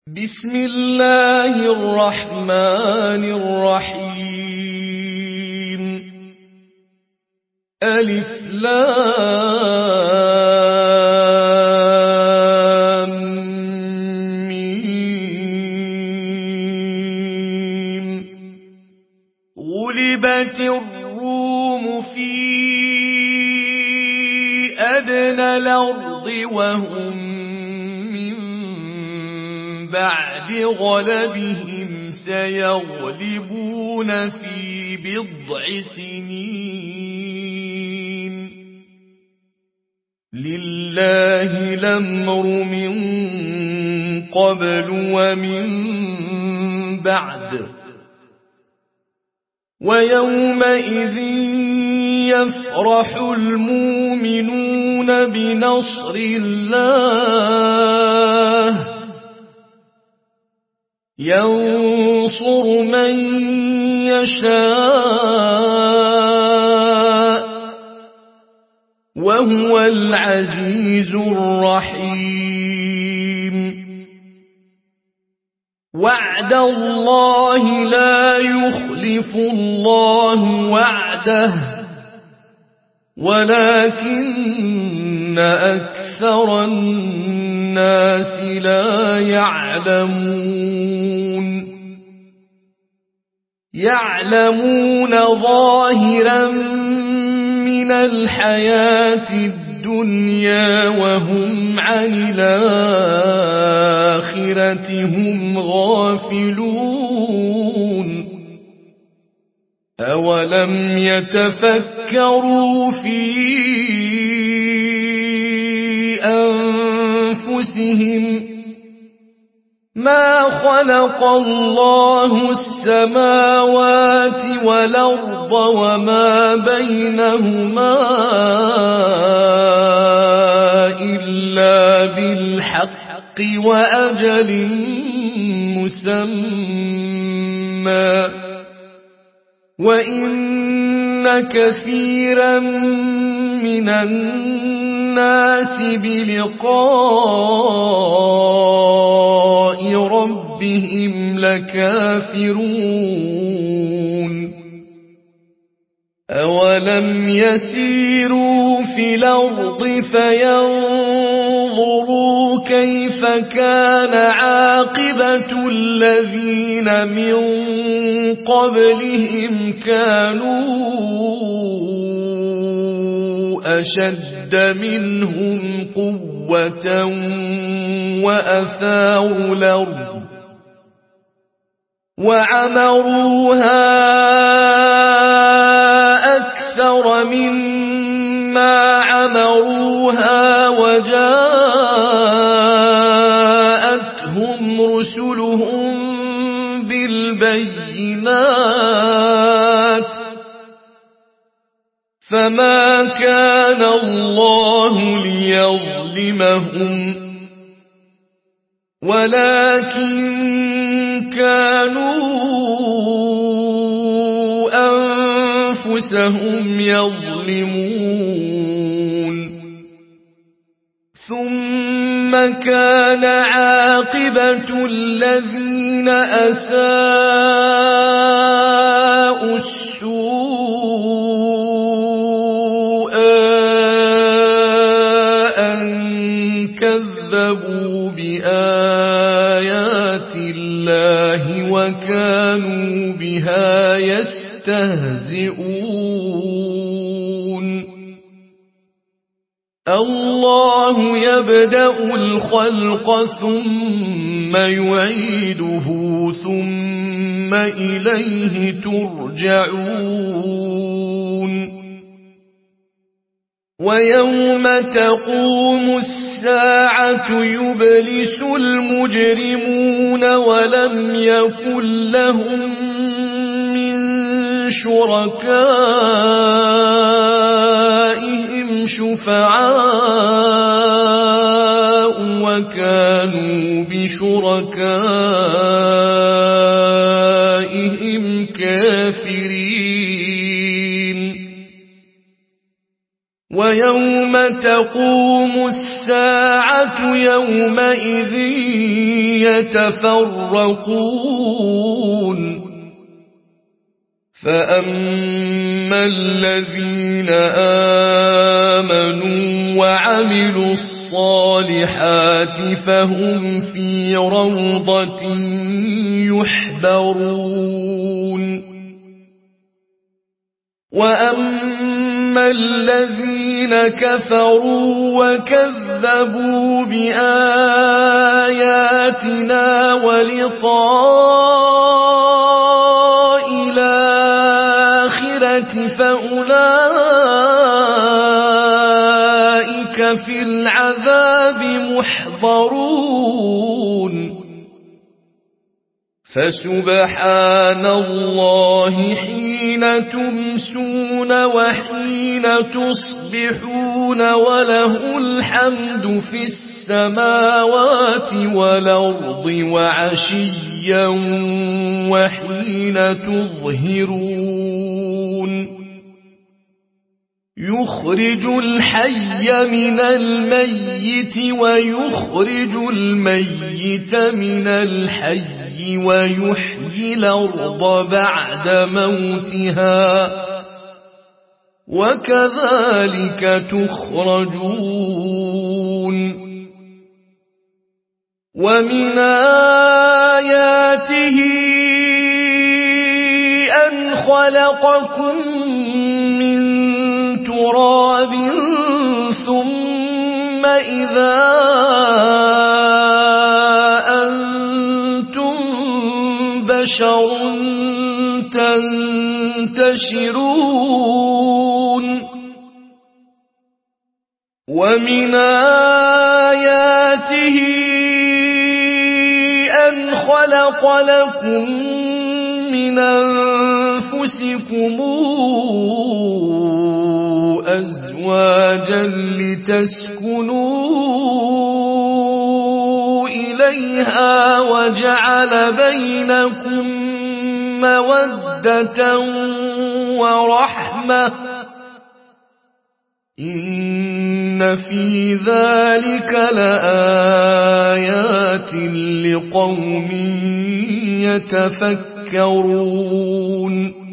بسم الله الرحمن الرحيم ألف لام ميم غلبت الروم في أدنى الأرض وهم بعد غلبهم سيغلبون في بضع سنين لله الأمر من قبل ومن بعد ويومئذ يفرح المؤمنون بنصر الله ينصر من يشاء وهو العزيز الرحيم وعد الله لا يخلف الله وعده ولكن أكثر الناس لا يعلمون ظاهرا من الحياة الدنيا وهم عن الآخرة هم غافلون أولم يتفكروا في أنفسهم ما خلق الله السماوات والأرض وما بينهما إلا بالحق وأجل مسمى وإن كثيرا من الناس بلقاء ربهم لكافرون أولم يسيروا في الأرض فينظروا كيف كان عاقبة الذين من قبلهم كانوا أشد منهم قوة وأثاروا الأرض وعمروها أكثر مما عمروها وجاءتهم رسلهم بالبينات فما كان الله ليظلمهم ولكن كانوا أنفسهم يظلمون ثم كان عاقبة الذين أساءوا السوء أن كذبوا بآيات الله وكانوا بها يستهزئون الله يبدأ الخلق ثم يعيده ثم إليه ترجعون ويوم تقوم الساعة يبلس المجرمون ولم يكن لهم من شركائهم شفعاء وكانوا بشركائهم كافرين ويوم تقوم الساعة يومئذ يتفرقون فأما الذين آمنوا وعملوا الصالحات فهم في روضة يحبرون وأما الذين كفروا وكذبوا بآياتنا ولقاء الآخرة فأولئك في العذاب محضرون فسبحان الله حين تمسون وحين تصبحون وله الحمد في السماوات والأرض وعشيا وحين تظهرون يخرج الحي من الميت ويخرج الميت من الحي ويحيي الأرض بعد موتها وكذلك تخرجون ومن آياته أن خلقكم من تراب ثم إذا أنتم بشر تنتشرون ومن آياته أن خلق لكم من أنفسكم أزواجا لتسكنوا إليها وجعل بينكم مودة ورحمة إن في ذلك لآيات لقوم يتفكرون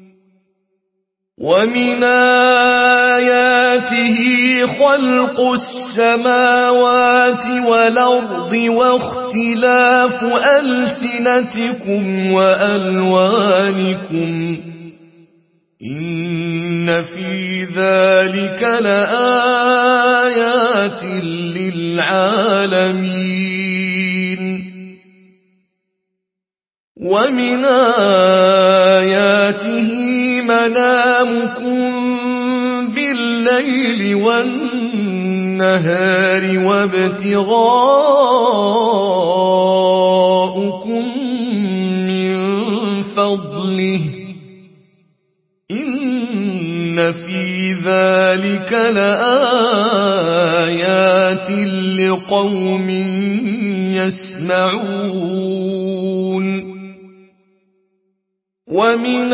ومن آياته خلق السماوات والأرض واختلاف ألسنتكم وألوانكم إن في ذلك لآيات للعالمين ومن آياته منامكم بالليل والنهار وابتغاؤكم من فضله إن في ذلك لآيات لقوم يسمعون ومن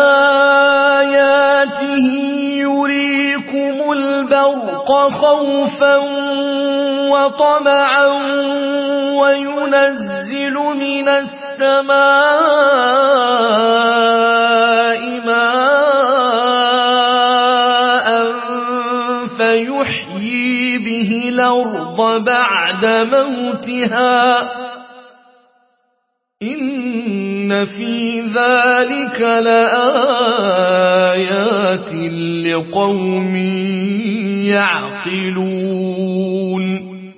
آياته يريكم البرق خوفا وطمعا وينزل من السماء ماء فيحيي به الأرض بعد موتها إن في ذلك لآيات لقوم يعقلون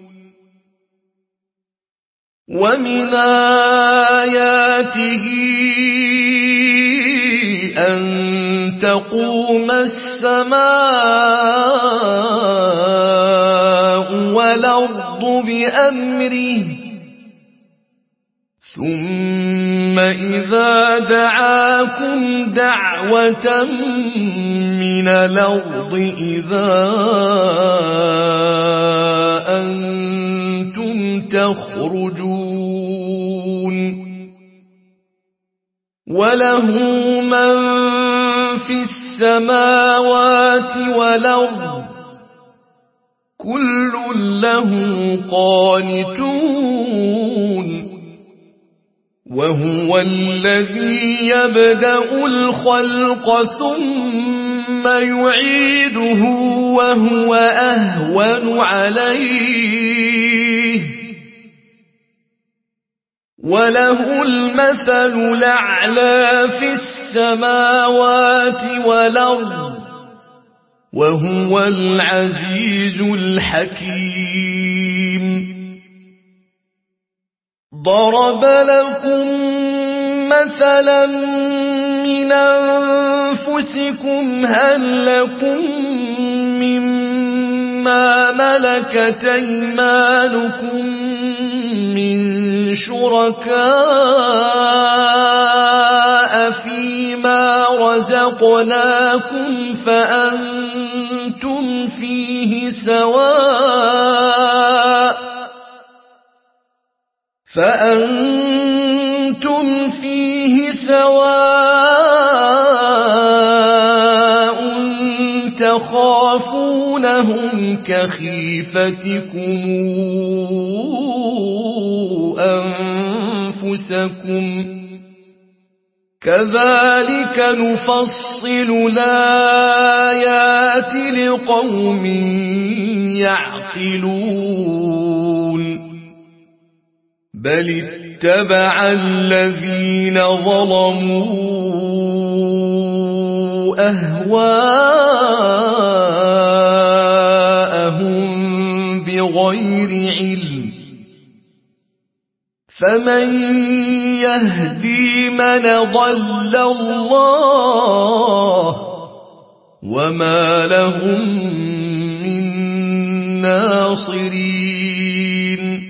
ومن آياته أن تقوم السماء والأرض بأمره ثم إذا دعاكم دعوة من الأرض إذا أنتم تخرجون وله من في السماوات والأرض كل له قانتون وهو الذي يبدأ الخلق ثم يعيده وهو أهون عليه وله المثل الأعلى في السماوات والأرض وهو العزيز الحكيم ضرب لكم مثلا من أنفسكم هل لكم مما ملكت أيمانكم من شركاء فيما رزقناكم فأنتم فيه سواء تخافونهم كخيفتكم أنفسكم كذلك نفصل الآيات لقوم يعقلون بل اتبع الذين ظلموا أهواءهم بغير علم فمن يهدي من ضل الله وما لهم من ناصرين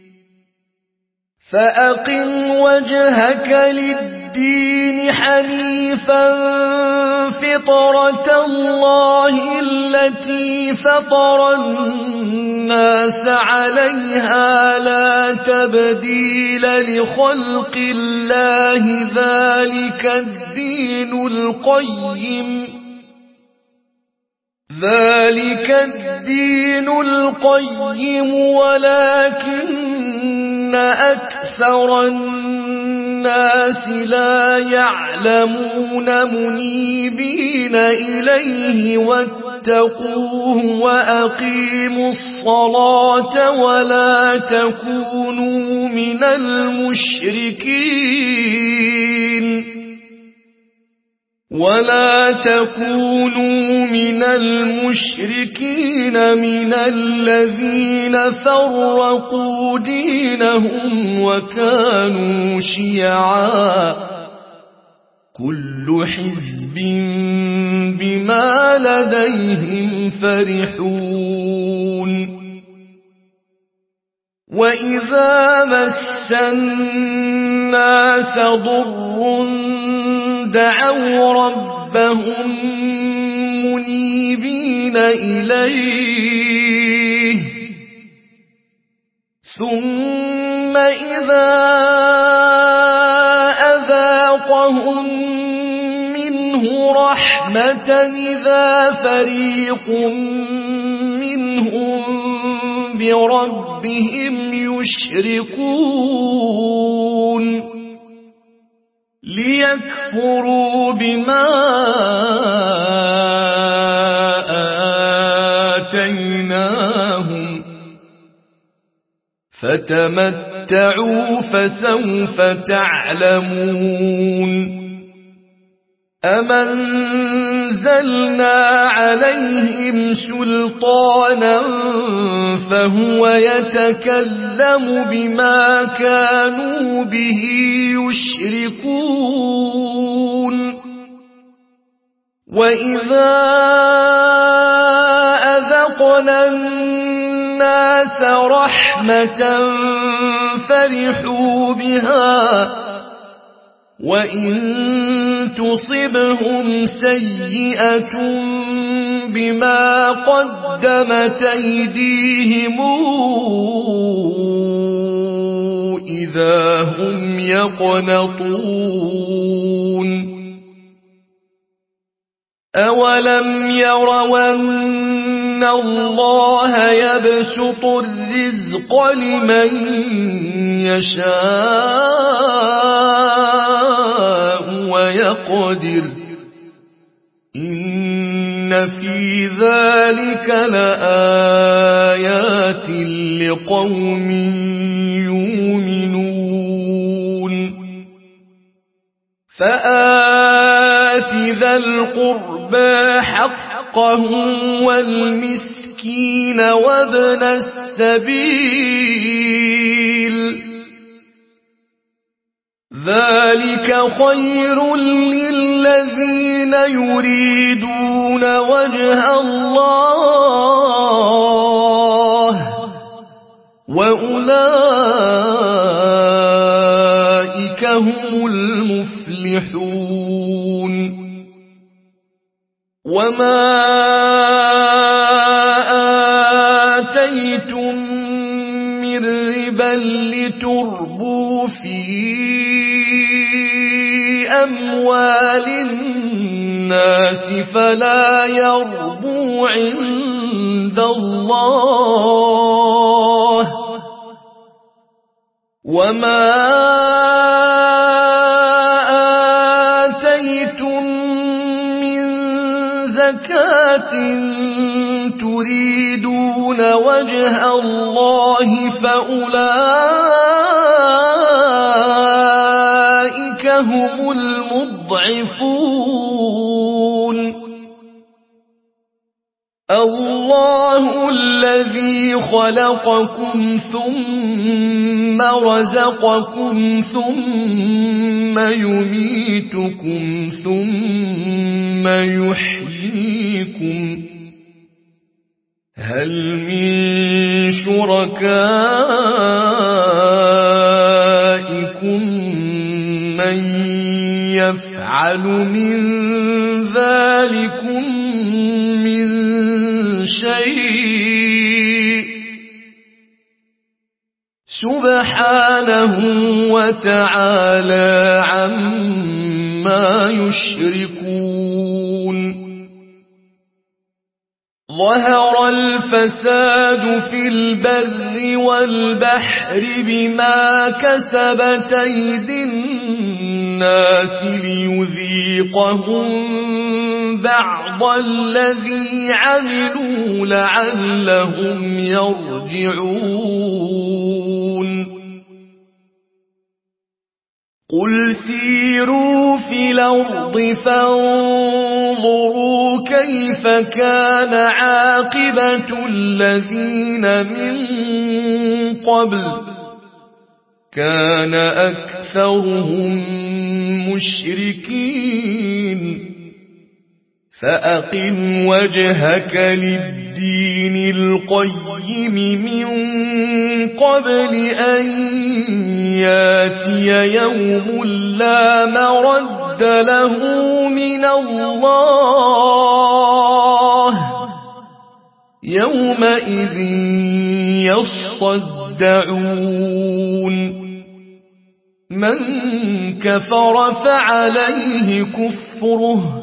فأقم وجهك للدين حنيفا فطرة الله التي فطر الناس عليها لا تبديل لخلق الله ذلك الدين القيم ولكن أكثر الناس لا يعلمون منيبين إليه واتقوه وأقيموا الصلاة ولا تكونوا من المشركين من الذين فرقوا دينهم وكانوا شيعا كل حزب بما لديهم فرحون وإذا مس الناس ضر دعوا ربهم منيبين إليه ثم إذا أذاقهم منه رحمة إذا فريق منهم بربهم يشركون ليكفروا بما آتيناهم فتمتعوا فسوف تعلمون أم أنزلنا عليهم سلطانا فهو يتكلم بما كانوا به يشركون وإذا أذقنا الناس رحمة فرحوا بها وإن تصبهم سيئة بما قدمت أيديهم إذا هم يقنطون أولم يروا إن الله يبسط الرزق لمن يشاء ويقدر إن في ذلك لآيات لقوم يؤمنون فآت ذا القربى حقه والمسكين وابن السبيل ذلك خير للذين يريدون وجه الله وأولئك هم المفلحون وما آتيتم من ربا لتربوا في أموال الناس فلا يربو عند الله وما آتيتم من زكاة تريدون وجه الله فأولئك هم المضعفون الله الذي خلقكم ثم رزقكم ثم يميتكم ثم يحييكم هل من شركائكم من يفعل من ذلكم من شيء سبحانه وتعالى عما يشركون ظهر الفساد في البر والبحر بما كسبت أيدي الناس ليذيقهم بعض الذي عملوا لعلهم يرجعون قل سيروا في الأرض فانظروا كيف كان عاقبة الذين من قبل كان أكثرهم مشركين فأقم وجهك للدين القيم من قبل أن ياتي يوم لا مرد له من الله يومئذ يصدعون من كفر فعليه كفره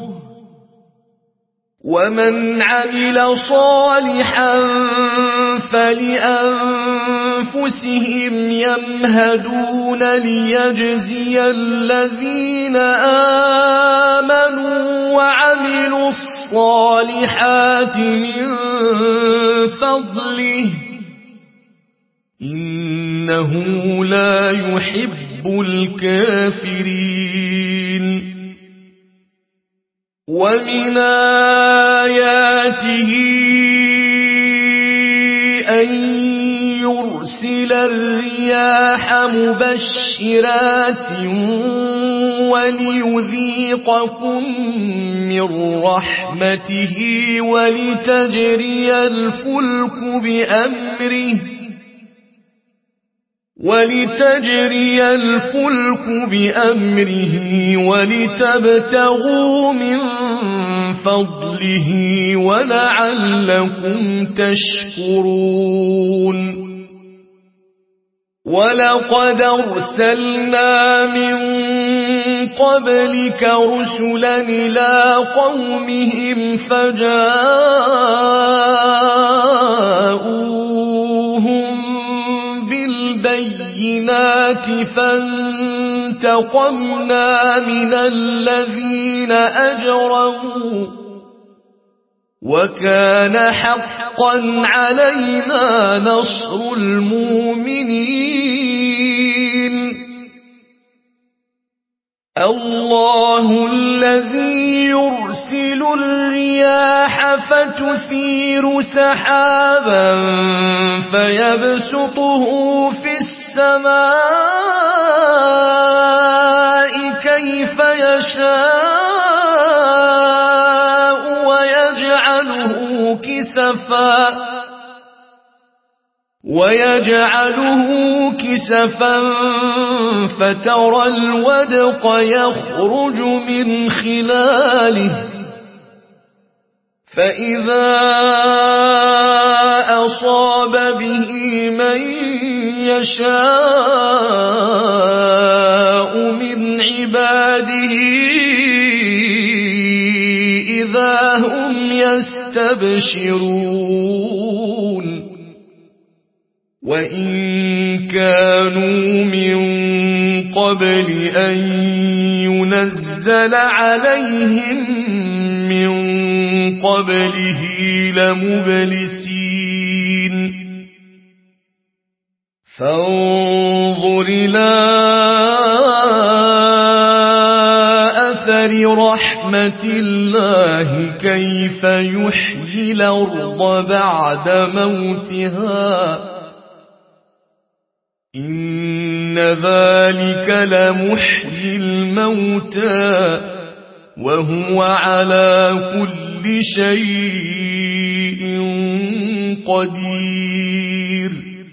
ومن عمل صالحا فلأنفسهم يمهدون ليجزي الذين آمنوا وعملوا الصالحات من فضله إنه لا يحب الكافرين ومن آياته أن يرسل الرياح مبشرات وليذيقكم من رحمته ولتجري الفلك بأمره ولتبتغوا من فضله ولعلكم تشكرون ولقد أرسلنا من قبلك رسلا إلى قومهم فجاءوهم بالبينات فانتقمنا من الذين أجرموا وكان حقا علينا نصر المؤمنين الله الذي يرسل الرياح فتثير سحابا فيبسطه في السماء كيف يشاء ويجعله كسفا فترى الودق يخرج من خلاله فإذا أصاب به من يشاء من عباده إذا هم يستبشرون وإن كانوا من قبل أن ينزل عليهم من قبله لمبلسين فانظر إلى أثر رحمة الله كيف يحيي الأرض بعد موتها إن ذلك لمحيي الموتى وهو على كل شيء قدير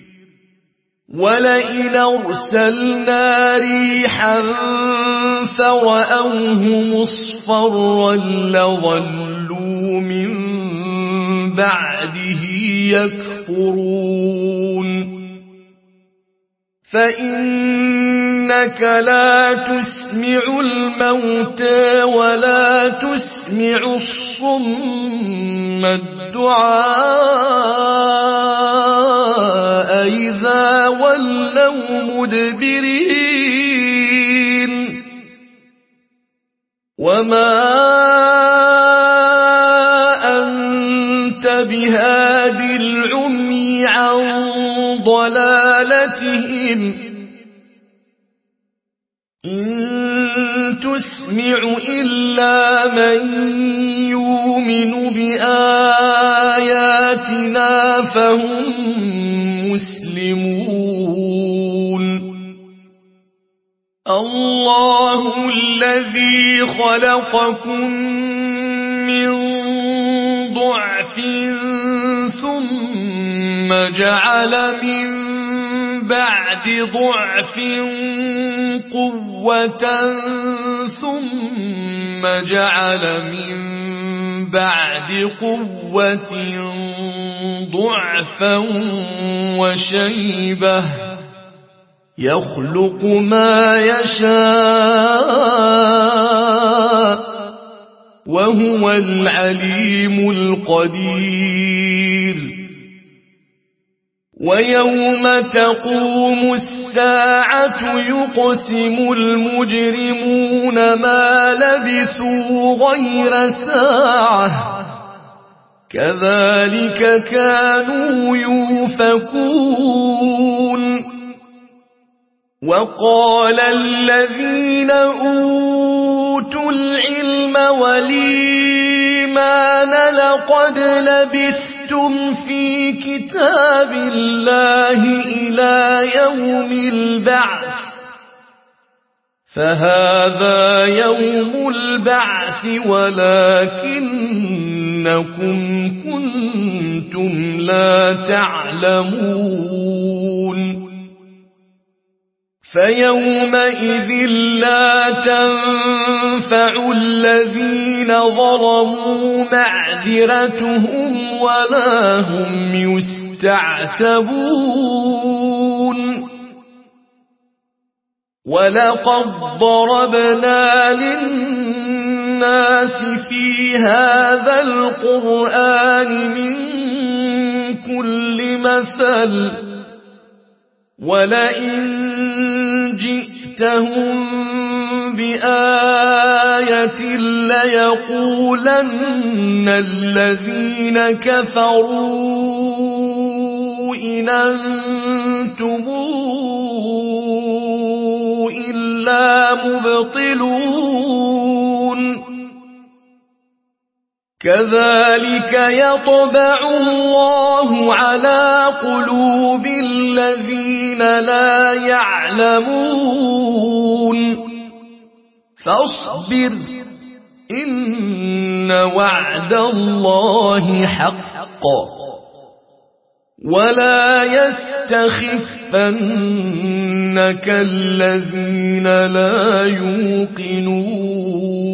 ولئن أرسلنا ريحا فرأوه مصفرا لظلوا من بعده يكفرون فإنك لا تسمع الموتى ولا تسمع الصم الدعاء إذا ولوا مدبرين وما أنت بهاد العمي عن ضلالتهم إن تسمع إلا من يؤمن بآياتنا فهم مسلمون الله الذي خلقكم من ضعف ثم جعل من بعد ضعف قوة ثم جعل من بعد قوة ضعفا وشيبة يخلق ما يشاء وهو العليم القدير ويوم تقوم الساعة يقسم المجرمون ما لبثوا غير ساعة كذلك كانوا يؤفكون وقال الذين أوتوا العلم والإيمان لقد لبثتم في كتاب الله إلى يوم البعث فهذا يوم البعث ولكنكم كنتم لا تعلمون فيومئذ لا تنفع الذين ظلموا معذرتهم ولا هم يستعتبون ولقد ضربنا للناس في هذا القرآن من كل مثل ولئن جئتهم بآية ليقولن الذين كفروا إن أنتم إلا مبطلون كذلك يطبع الله على قلوب الذين لا يعلمون فاصبر إن وعد الله حق ولا يستخفنك الذين لا يوقنون